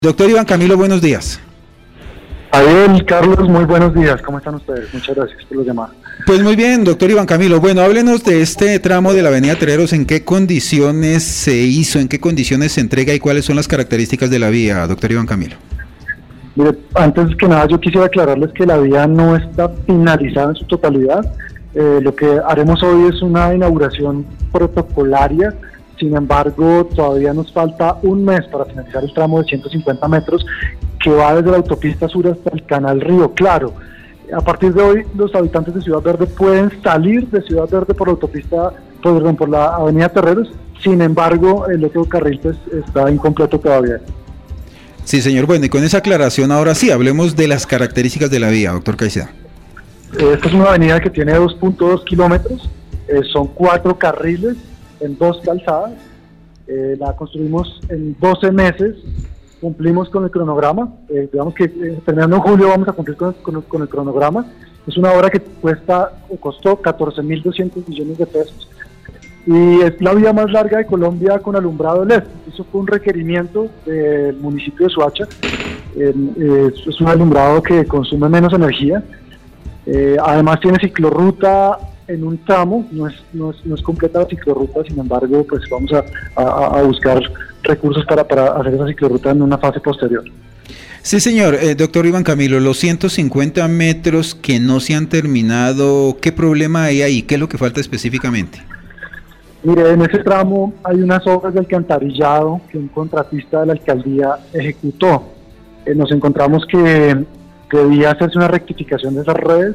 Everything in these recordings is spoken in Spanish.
Doctor Iván Camilo, buenos días. Ariel, Carlos, muy buenos días. ¿Cómo están ustedes? Muchas gracias por los llamados. Pues muy bien, doctor Iván Camilo. Bueno, háblenos de este tramo de la avenida Tereros. ¿En qué condiciones se hizo? ¿En qué condiciones se entrega? ¿Y cuáles son las características de la vía, doctor Iván Camilo? Mire, antes que nada yo quisiera aclararles que la vía no está finalizada en su totalidad. Lo que haremos hoy es una inauguración protocolaria. Sin embargo, todavía nos falta un mes para finalizar el tramo de 150 metros que va desde la autopista sur hasta el canal Río Claro. A partir de hoy, los habitantes de Ciudad Verde pueden salir de Ciudad Verde por la autopista, por la avenida Terreros. Sin embargo, el otro carril pues, está incompleto todavía. Sí, señor. Bueno, y con esa aclaración, ahora sí, hablemos de las características de la vía, doctor Caicedo. Esta es una avenida que tiene 2.2 kilómetros, son 4 carriles en 2 calzadas. La construimos en 12 meses, cumplimos con el cronograma. Digamos que terminando en julio vamos a cumplir con el cronograma. Es una obra que costó 14.200 millones de pesos y es la vía más larga de Colombia con alumbrado LED. Eso fue un requerimiento del municipio de Soacha. Es un alumbrado que consume menos energía. Además tiene ciclorruta en un tramo, no es completa la ciclorruta. Sin embargo, pues vamos a buscar recursos para hacer esa ciclorruta en una fase posterior. Sí, señor. Doctor Iván Camilo, los 150 metros que no se han terminado, ¿qué problema hay ahí? ¿Qué es lo que falta específicamente? Mire, en ese tramo hay unas obras de alcantarillado que un contratista de la alcaldía ejecutó. Nos encontramos que debía hacerse una rectificación de esas redes.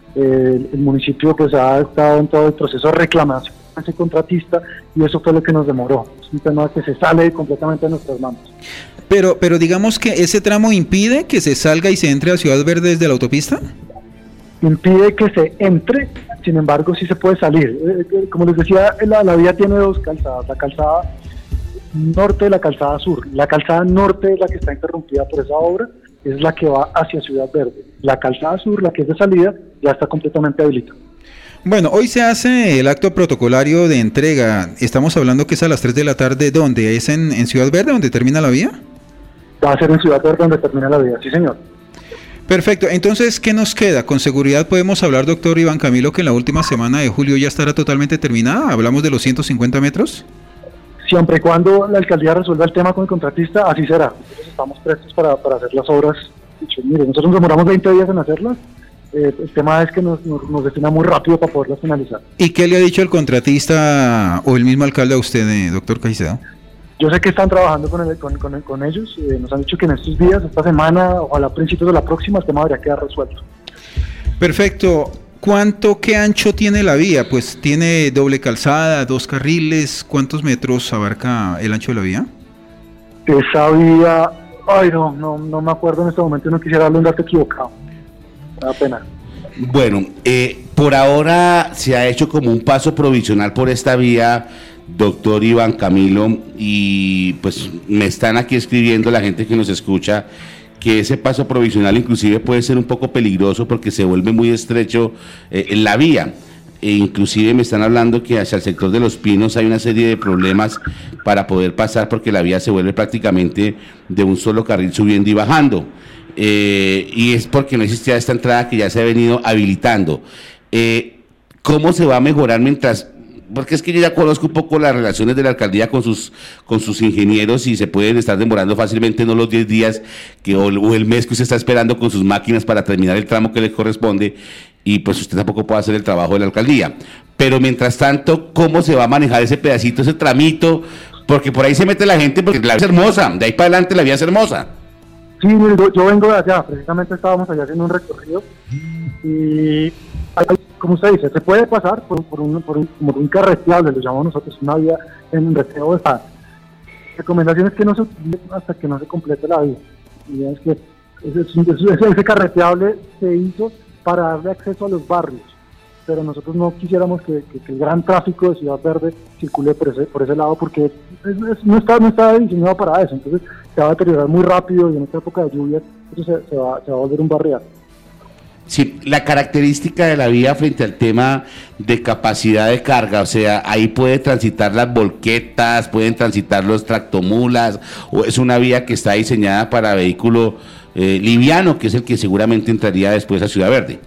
El municipio pues ha estado en todo el proceso de reclamación a ese contratista y eso fue lo que nos demoró. Es un tema que se sale completamente de nuestras manos. Pero digamos que ese tramo impide que se salga y se entre a Ciudad Verde desde la autopista. Impide que se entre, sin embargo sí se puede salir. Como les decía, la vía tiene 2 calzadas, la calzada norte y la calzada sur. La calzada norte es la que está interrumpida por esa obra, es la que va hacia Ciudad Verde. La calzada sur, la que es de salida, ya está completamente habilitada. Bueno, hoy se hace el acto protocolario de entrega. Estamos hablando que es a las 3 de la tarde. ¿Dónde? ¿Es en Ciudad Verde donde termina la vía? Va a ser en Ciudad Verde donde termina la vía, sí señor. Perfecto. Entonces, ¿qué nos queda? Con seguridad podemos hablar, doctor Iván Camilo, que en la última semana de julio ya estará totalmente terminada. ¿Hablamos de los 150 metros? Siempre y cuando la alcaldía resuelva el tema con el contratista, así será. Nosotros estamos prestos para hacer las obras. Mire, nosotros nos demoramos 20 días en hacerlas. El tema es que nos destina muy rápido para poderlas finalizar. ¿Y qué le ha dicho el contratista o el mismo alcalde a usted, doctor Caicedo? Yo sé que están trabajando con ellos. Nos han dicho que en estos días, esta semana, ojalá a principios de la próxima, el tema debería quedar resuelto. Perfecto. ¿Qué ancho tiene la vía? Pues tiene doble calzada, 2 carriles. ¿Cuántos metros abarca el ancho de la vía? Esa vía, no me acuerdo en este momento, no quisiera darle un dato equivocado. Me da pena. Bueno, por ahora se ha hecho como un paso provisional por esta vía, doctor Iván Camilo, y pues me están aquí escribiendo la gente que nos escucha que ese paso provisional inclusive puede ser un poco peligroso porque se vuelve muy estrecho en la vía. E inclusive me están hablando que hacia el sector de Los Pinos hay una serie de problemas para poder pasar porque la vía se vuelve prácticamente de un solo carril subiendo y bajando. Y es porque no existía esta entrada que ya se ha venido habilitando. ¿Cómo se va a mejorar porque es que yo ya conozco un poco las relaciones de la alcaldía con sus ingenieros y se pueden estar demorando fácilmente no los 10 días o el mes que usted está esperando con sus máquinas para terminar el tramo que le corresponde, y pues usted tampoco puede hacer el trabajo de la alcaldía. Pero mientras tanto, ¿cómo se va a manejar ese pedacito, ese tramito? Porque por ahí se mete la gente, porque la vía es hermosa, de ahí para adelante la vía es hermosa. Sí, yo vengo de allá, precisamente estábamos allá haciendo un recorrido y, como usted dice, se puede pasar por un carreteable, lo llamamos nosotros, una vía en reteo de estado. Recomendación es que no se utilice hasta que no se complete la vía. Y es que ese carreteable se hizo para darle acceso a los barrios, pero nosotros no quisiéramos que el gran tráfico de Ciudad Verde circule por ese lado, porque no está diseñado para eso. Entonces se va a deteriorar muy rápido y en esta época de lluvias eso se va a volver un barrial. Sí, la característica de la vía frente al tema de capacidad de carga, o sea, ahí puede transitar las volquetas, pueden transitar los tractomulas, o es una vía que está diseñada para vehículo liviano, que es el que seguramente entraría después a Ciudad Verde.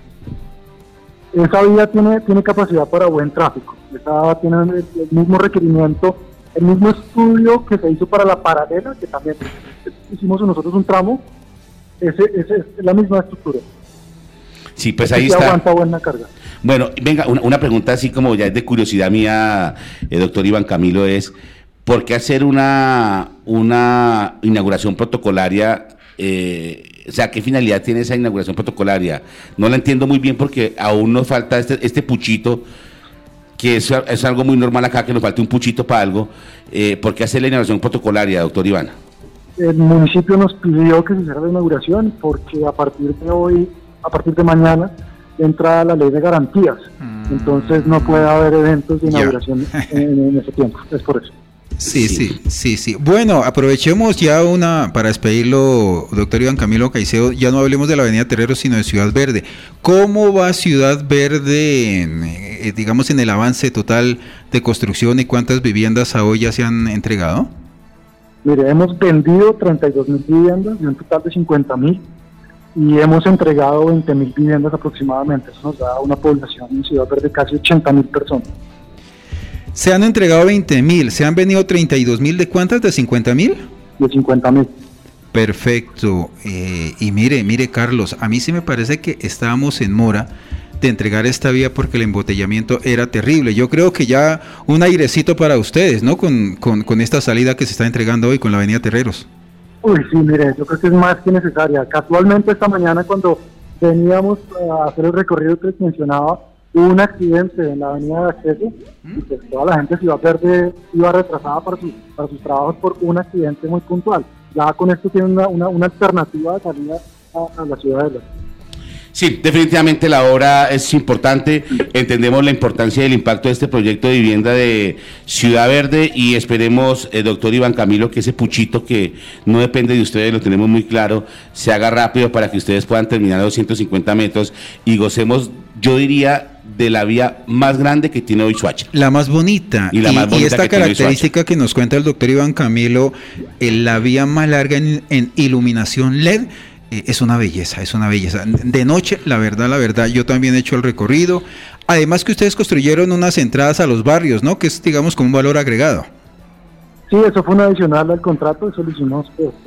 Esa vía tiene capacidad para buen tráfico. Esa tiene el mismo requerimiento, el mismo estudio que se hizo para la paralela, que también hicimos nosotros un tramo, es la misma estructura. Sí, pues ahí está. Aguanta buena carga. Bueno, venga, una pregunta así como ya es de curiosidad mía, doctor Iván Camilo, es ¿por qué hacer una inauguración protocolaria? O sea, ¿qué finalidad tiene esa inauguración protocolaria? No la entiendo muy bien porque aún nos falta este puchito, que es algo muy normal acá, que nos falte un puchito para algo. ¿Por qué hacer la inauguración protocolaria, doctor Iván? El municipio nos pidió que se hiciera la inauguración porque a partir de mañana entra la ley de garantías, entonces no puede haber eventos de inauguración en ese tiempo, es por eso. Sí. Bueno, aprovechemos ya para despedirlo, doctor Iván Camilo Caicedo, ya no hablemos de la avenida Terreros, sino de Ciudad Verde. ¿Cómo va Ciudad Verde, digamos, en el avance total de construcción y cuántas viviendas a hoy ya se han entregado? Mire, hemos vendido 32.000 viviendas de un total de 50.000 y hemos entregado 20.000 viviendas aproximadamente. Eso nos da una población en Ciudad Verde de casi 80.000 personas. Se han entregado 20.000, se han venido 32.000, ¿de cuántas? ¿De 50.000? De 50.000. Perfecto. Y mire Carlos, a mí sí me parece que estábamos en mora de entregar esta vía porque el embotellamiento era terrible. Yo creo que ya un airecito para ustedes, ¿no? Con esta salida que se está entregando hoy con la avenida Terreros. Uy, sí, mire, yo creo que es más que necesaria. Casualmente esta mañana cuando veníamos a hacer el recorrido que les mencionaba, hubo un accidente en la avenida de acceso y pues toda la gente de Ciudad Verde iba retrasada para sus trabajos por un accidente muy puntual. Ya con esto tienen una alternativa de salida a la ciudad de Verde. Sí, definitivamente la obra es importante, entendemos la importancia del impacto de este proyecto de vivienda de Ciudad Verde y esperemos, doctor Iván Camilo, que ese puchito que no depende de ustedes, lo tenemos muy claro, se haga rápido para que ustedes puedan terminar los 150 metros y gocemos, yo diría, de la vía más grande que tiene hoy Soacha. La más bonita. Y esta característica que nos cuenta el doctor Iván Camilo, la vía más larga en iluminación LED, es una belleza, es una belleza. De noche, la verdad, yo también he hecho el recorrido. Además que ustedes construyeron unas entradas a los barrios, ¿no? Que es, digamos, como un valor agregado. Sí, eso fue un adicional al contrato, eso lo hicimos,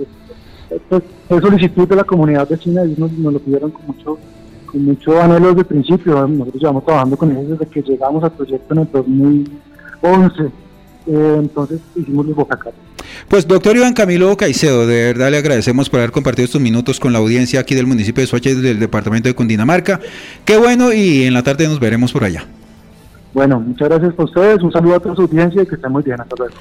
fue solicitud de la comunidad vecina y nos lo pidieron con mucho anhelo desde el principio. Nosotros llevamos trabajando con ellos desde que llegamos al proyecto en el 2011. Entonces hicimos los bocacatos. Pues doctor Iván Camilo Caicedo, de verdad le agradecemos por haber compartido estos minutos con la audiencia aquí del municipio de Soacha y del departamento de Cundinamarca. Qué bueno, y en la tarde nos veremos por allá. Bueno, muchas gracias a ustedes, un saludo a toda su audiencia y que estén muy bien, hasta luego.